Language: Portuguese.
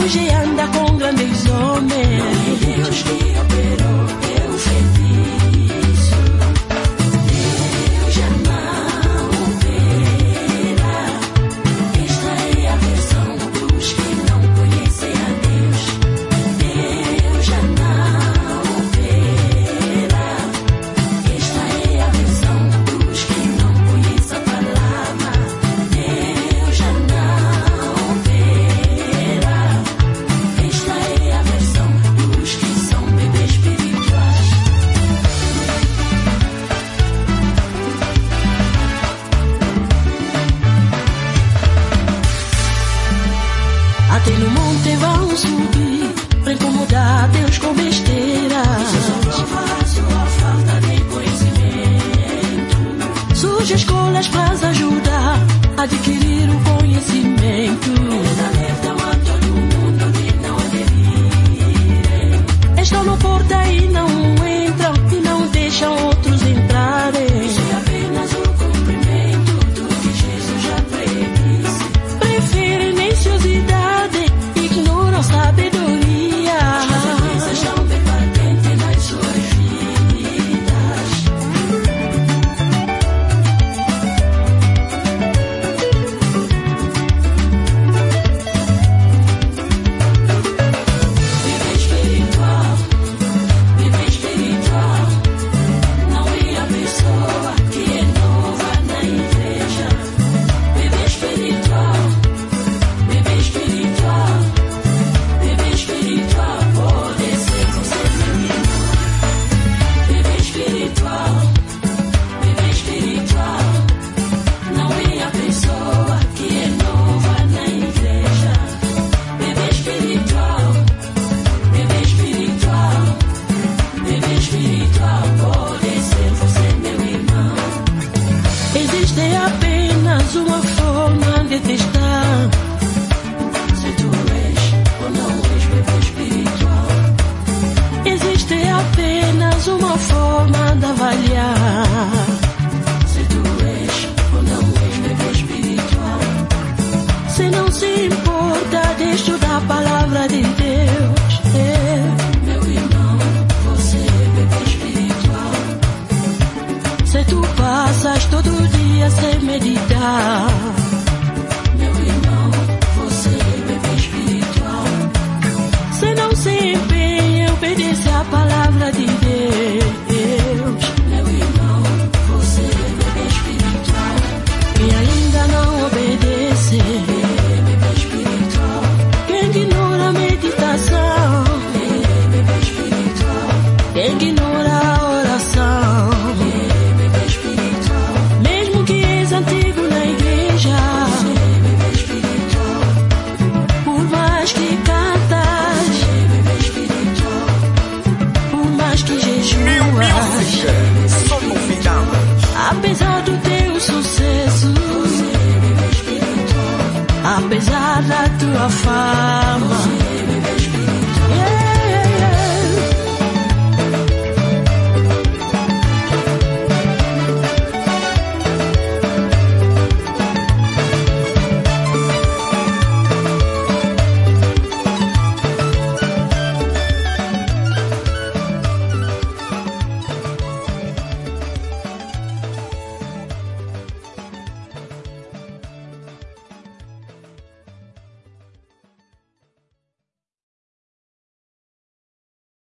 hoje anda com grandes homens. Não é Deus que operou teu feitiço. Deus já não opera. Esta é a versão dos que não conhecem a Deus. Deus já não opera. Esta é a versão dos que não conhecem a palavra. Deus já não opera. Esta é a versão dos que são bebês espirituais. Até no monte vão subir pra incomodar Deus com besteira. Isso só prova sua falta de conhecimento. Surge escolas pra ajudar a adquirir o conhecimento. Eles alertam a todo mundo de não aderirem. Estão na porta e não entram e não deixam outros entrarem. Isso é apenas o cumprimento do que Jesus já predisse. Preferem necessidade, ignoram sabedoria. As empresas estão bem patentes nas suas vidas. Bebê espiritual, bebê espiritual. Não é a pessoa que é nova na igreja. Bebê espiritual, bebê espiritual. Bebê espiritual pode ser você, meu irmão. Bebê espiritual, bebê espiritual. Não é a pessoa que é nova na igreja. Bebê espiritual, bebê espiritual. Bebê espiritual pode ser você, meu irmão. Existe apenas uma forma de testar Se tu és ou não és bebê espiritual. existe apenas uma forma de avaliar. Se tu és ou não és bebê espiritual. Se não se importa de estudar a palavra de Deus, Meu irmão, você é bebê espiritual. se tu passas todo dia sem meditar, Meu irmão, você é bebê espiritual. se não se empenha em obedecer a palavra de Deus,